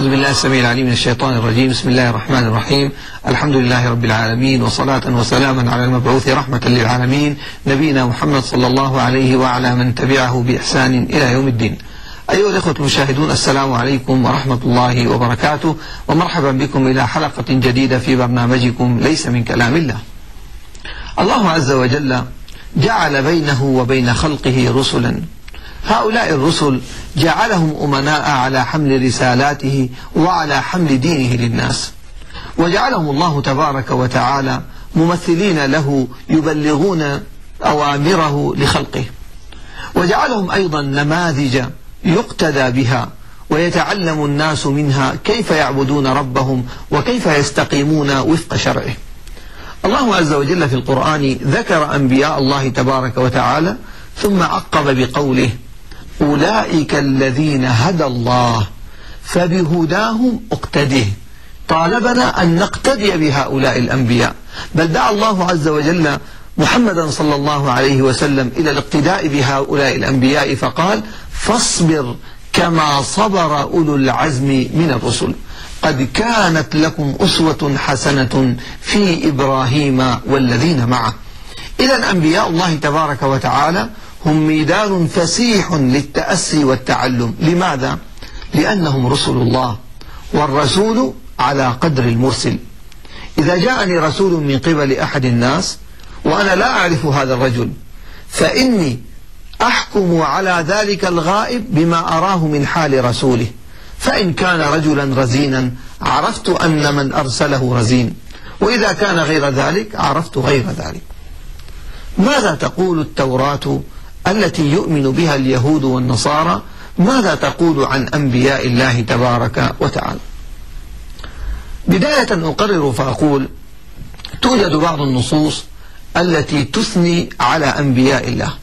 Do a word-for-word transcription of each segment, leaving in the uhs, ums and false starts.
أعوذ بالله السميع العليم من الشيطان الرجيم. بسم الله الرحمن الرحيم. الحمد لله رب العالمين، وصلاة وسلاما على المبعوث رحمة للعالمين نبينا محمد صلى الله عليه وعلى من تبعه بإحسان إلى يوم الدين. أيها الإخوة المشاهدون، السلام عليكم ورحمة الله وبركاته، ومرحبا بكم إلى حلقة جديدة في برنامجكم ليس من كلام الله. الله عز وجل جعل بينه وبين خلقه رسلا، هؤلاء الرسل جعلهم أمناء على حمل رسالاته وعلى حمل دينه للناس، وجعلهم الله تبارك وتعالى ممثلين له يبلغون أوامره لخلقه، وجعلهم أيضا نماذج يقتدى بها ويتعلم الناس منها كيف يعبدون ربهم وكيف يستقيمون وفق شرعه. الله عز وجل في القرآن ذكر أنبياء الله تبارك وتعالى ثم عقب بقوله: أولئك الذين هدى الله فبهداهم اقتده. طالبنا أن نقتدي بهؤلاء الأنبياء، بل دعا الله عز وجل محمدا صلى الله عليه وسلم إلى الاقتداء بهؤلاء الأنبياء فقال: فاصبر كما صبر أولو العزم من الرسل، قد كانت لكم أسوة حسنة في إبراهيم والذين معه. إذن أنبياء الله تبارك وتعالى هم ميدان فسيح للتأسي والتعلم. لماذا؟ لأنهم رسل الله، والرسول على قدر المرسل. إذا جاءني رسول من قبل أحد الناس وأنا لا أعرف هذا الرجل، فإني أحكم على ذلك الغائب بما أراه من حال رسوله، فإن كان رجلا رزينا عرفت أن من أرسله رزين، وإذا كان غير ذلك عرفت غير ذلك. ماذا تقول التوراة التي يؤمن بها اليهود والنصارى؟ ماذا تقول عن أنبياء الله تبارك وتعالى؟ بداية أقرر فأقول: توجد بعض النصوص التي تثني على أنبياء الله،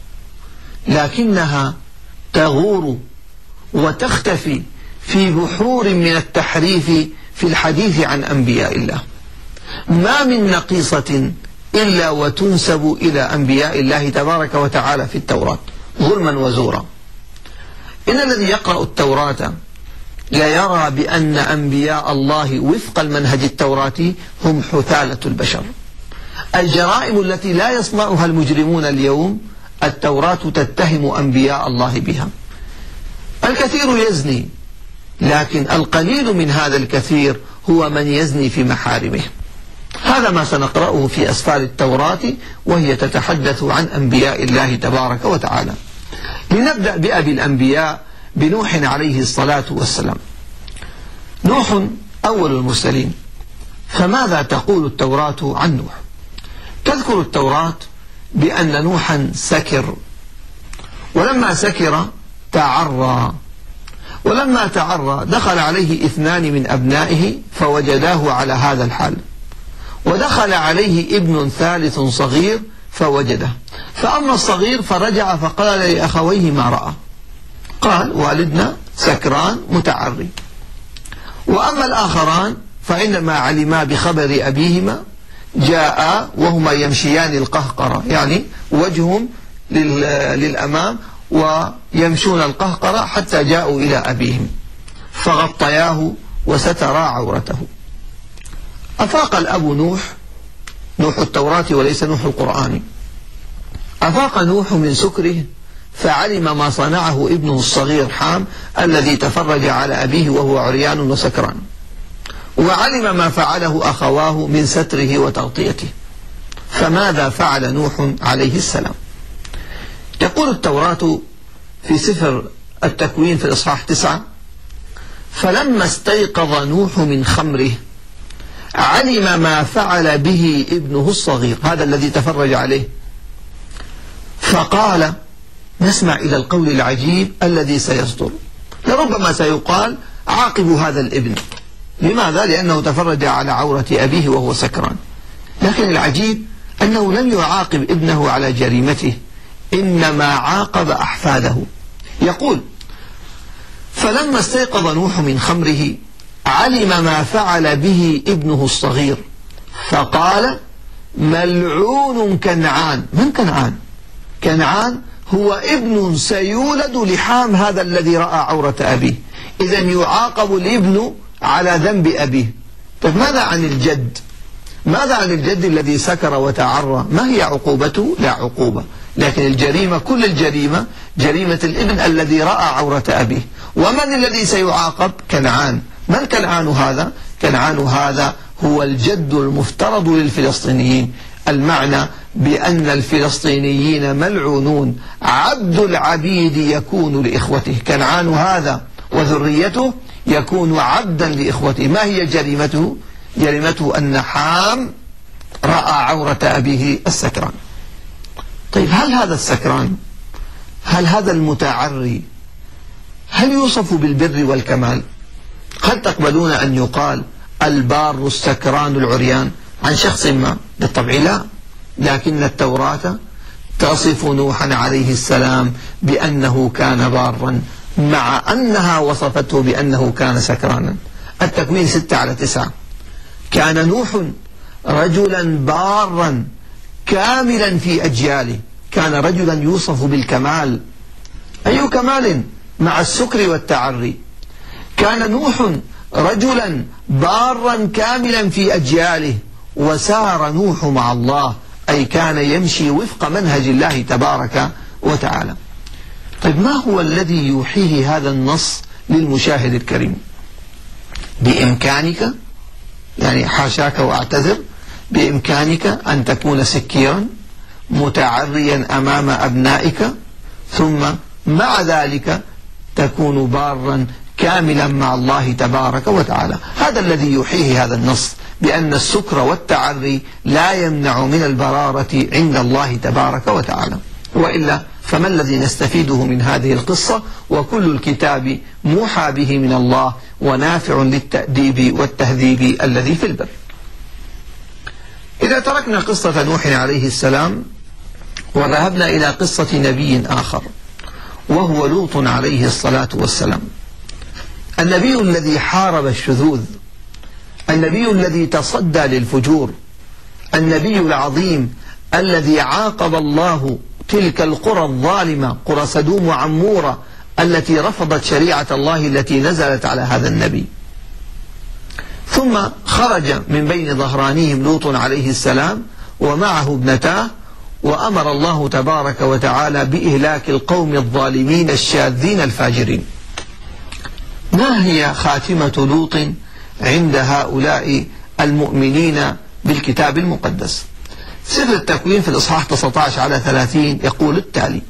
لكنها تغور وتختفي في بحور من التحريف في الحديث عن أنبياء الله. ما من نقيصة إلا وتنسب إلى أنبياء الله تبارك وتعالى في التوراة ظلما وزورا. إن الذي يقرأ التوراة لا يرى بأن أنبياء الله وفق المنهج التوراتي هم حثالة البشر. الجرائم التي لا يصنعها المجرمون اليوم التوراة تتهم أنبياء الله بها. الكثير يزني، لكن القليل من هذا الكثير هو من يزني في محارمه. هذا ما سنقرأه في أسفار التوراة وهي تتحدث عن أنبياء الله تبارك وتعالى. لنبدأ بأبي الأنبياء بنوح عليه الصلاة والسلام. نوح أول المرسلين، فماذا تقول التوراة عن نوح؟ تذكر التوراة بأن نوحا سكر، ولما سكر تعرى، ولما تعرى دخل عليه اثنان من أبنائه فوجداه على هذا الحال، ودخل عليه ابن ثالث صغير فوجده، فأما الصغير فرجع فقال لأخويه ما رأى، قال: والدنا سكران متعري. وأما الآخران فإنما علما بخبر أبيهما جاء وهما يمشيان القهقرة، يعني وجههم للأمام ويمشون القهقرة حتى جاءوا إلى أبيهم فغطياه وسترا عورته. أفاق الأب نوح، نوح التوراة وليس نوح القرآن، أفاق نوح من سكره فعلم ما صنعه ابنه الصغير حام الذي تفرج على أبيه وهو عريان وسكران، وعلم ما فعله أخواه من ستره وتغطيته. فماذا فعل نوح عليه السلام؟ تقول التوراة في سفر التكوين في الإصحاح تسعة: فلما استيقظ نوح من خمره علم ما فعل به ابنه الصغير، هذا الذي تفرج عليه، فقال: نسمع إلى القول العجيب الذي سيصدر، لربما سيقال عاقب هذا الابن. لماذا؟ لأنه تفرج على عورة أبيه وهو سكران. لكن العجيب أنه لم يعاقب ابنه على جريمته، إنما عاقب أحفاده. يقول: فلما استيقظ نوح من خمره علم ما فعل به ابنه الصغير فقال: ملعون كنعان. من كنعان؟ كنعان هو ابن سيولد لحام هذا الذي رأى عورة أبيه. إذن يعاقب الابن على ذنب أبيه. طيب ماذا عن الجد؟ ماذا عن الجد الذي سكر وتعرى؟ ما هي عقوبته؟ لا عقوبة، لكن الجريمة كل الجريمة جريمة الابن الذي رأى عورة أبيه. ومن الذي سيعاقب؟ كنعان. من كنعان هذا؟ كنعان هذا هو الجد المفترض للفلسطينيين. المعنى بأن الفلسطينيين ملعونون، عبد العبيد يكون لإخوته. كنعان هذا وذريته يكون عبدا لإخوته. ما هي جريمته؟ جريمته أن حام رأى عورة أبيه السكران. طيب هل هذا السكران، هل هذا المتعري، هل يوصف بالبر والكمال؟ هل تقبلون أن يقال البار السكران العريان عن شخص ما؟ بالطبع لا. لكن التوراة تصف نوحا عليه السلام بأنه كان بارا، مع أنها وصفته بأنه كان سكرانا. التكوين ستة على تسعة. كان نوح رجلا بارا كاملا في أجياله، كان رجلا يوصف بالكمال. أي كمال مع السكر والتعري؟ كان نوح رجلا بارا كاملا في أجياله، وسار نوح مع الله، أي كان يمشي وفق منهج الله تبارك وتعالى. طيب ما هو الذي يوحيه هذا النص للمشاهد الكريم؟ بإمكانك، يعني حاشاك وأعتذر، بإمكانك أن تكون سكيرا متعريا أمام أبنائك، ثم مع ذلك تكون بارا كاملا مع الله تبارك وتعالى. هذا الذي يوحيه هذا النص، بأن السكر والتعري لا يمنع من البرارة عند الله تبارك وتعالى. وإلا فما الذي نستفيده من هذه القصة؟ وكل الكتاب موحى به من الله ونافع للتأديب والتهذيب الذي في البر. إذا تركنا قصة نوح عليه السلام وذهبنا إلى قصة نبي آخر، وهو لوط عليه الصلاة والسلام، النبي الذي حارب الشذوذ، النبي الذي تصدى للفجور، النبي العظيم الذي عاقب الله تلك القرى الظالمة، قرى سدوم وعمورة، التي رفضت شريعة الله التي نزلت على هذا النبي. ثم خرج من بين ظهرانيهم لوط عليه السلام ومعه ابنتاه، وأمر الله تبارك وتعالى بإهلاك القوم الظالمين الشاذين الفاجرين. ما هي خاتمة لوط عند هؤلاء المؤمنين بالكتاب المقدس؟ سفر التكوين في الإصحاح تسعة عشر على ثلاثين يقول التالي: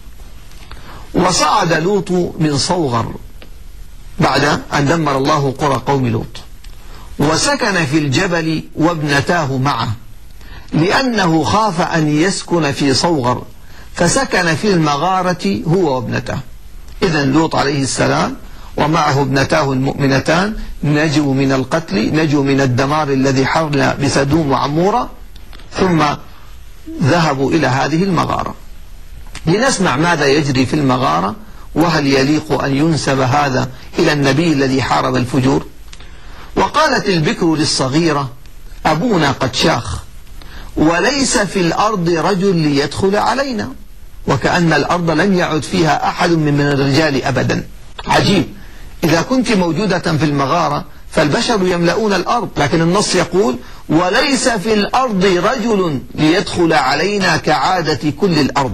وصعد لوط من صوغر بعد أن دمر الله قرى قوم لوط، وسكن في الجبل وابنتاه معه، لأنه خاف أن يسكن في صوغر، فسكن في المغارة هو وابنته. إذن لوط عليه السلام ومعه ابنتاه المؤمنتان نجوا من القتل، نجوا من الدمار الذي حرنا بسدوم وعمورة، ثم ذهبوا إلى هذه المغارة. لنسمع ماذا يجري في المغارة، وهل يليق أن ينسب هذا إلى النبي الذي حارب الفجور؟ وقالت البكر للصغيرة: أبونا قد شاخ، وليس في الأرض رجل ليدخل علينا. وكأن الأرض لم يعد فيها أحد من الرجال أبدا. عجيب، إذا كنت موجودة في المغارة فالبشر يملؤون الأرض، لكن النص يقول: وليس في الأرض رجل ليدخل علينا كعادة كل الأرض.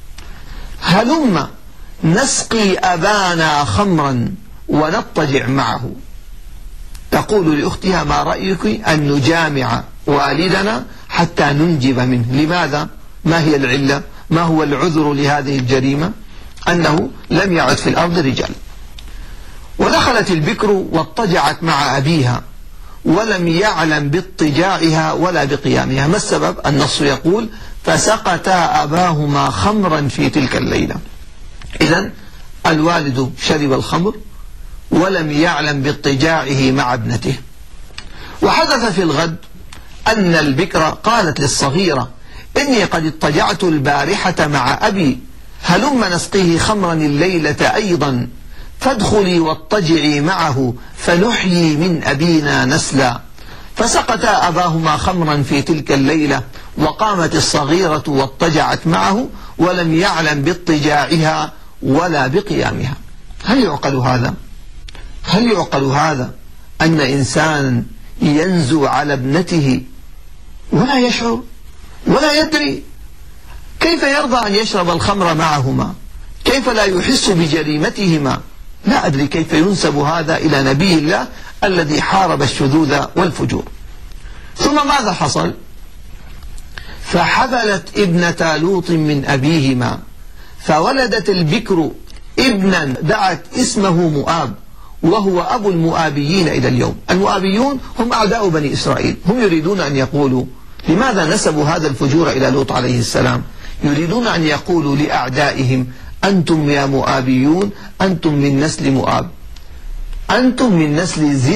هلم نسقي أبانا خمرا ونضطجع معه. تقول لأختها: ما رأيك أن نجامع والدنا حتى ننجب منه؟ لماذا؟ ما هي العلة؟ ما هو العذر لهذه الجريمة؟ أنه لم يعد في الأرض رجال. ودخلت البكر واضطجعت مع أبيها، ولم يعلم باضطجاعها ولا بقيامها. ما السبب؟ النص يقول: فسقتا أباهما خمرا في تلك الليلة. إذن الوالد شرب الخمر ولم يعلم باضطجاعه مع ابنته. وحدث في الغد أن البكر قالت للصغيرة: إني قد اضطجعت البارحة مع أبي، هلم نسقيه خمرا الليلة أيضا، فادخلي واضطجعي معه فنحيي من أبينا نسلا. فسقتا أباهما خمرا في تلك الليلة، وقامت الصغيرة واضطجعت معه ولم يعلم باضطجاعها ولا بقيامها. هل يعقل هذا؟ هل يعقل هذا أن إنسان ينزو على ابنته ولا يشعر ولا يدري؟ كيف يرضى أن يشرب الخمر معهما؟ كيف لا يحس بجريمتهما؟ لا أدري كيف ينسب هذا إلى نبي الله الذي حارب الشذوذ والفجور. ثم ماذا حصل؟ فحبلت ابنة لوط من أبيهما، فولدت البكر ابنا دعت اسمه مؤاب، وهو أبو المؤابيين إلى اليوم. المؤابيون هم أعداء بني إسرائيل، هم يريدون أن يقولوا لماذا نسبوا هذا الفجور إلى لوط عليه السلام؟ يريدون أن يقولوا لأعدائهم أنتم يا مؤابيون أنتم من نسل مؤاب، أنتم من نسل زنا.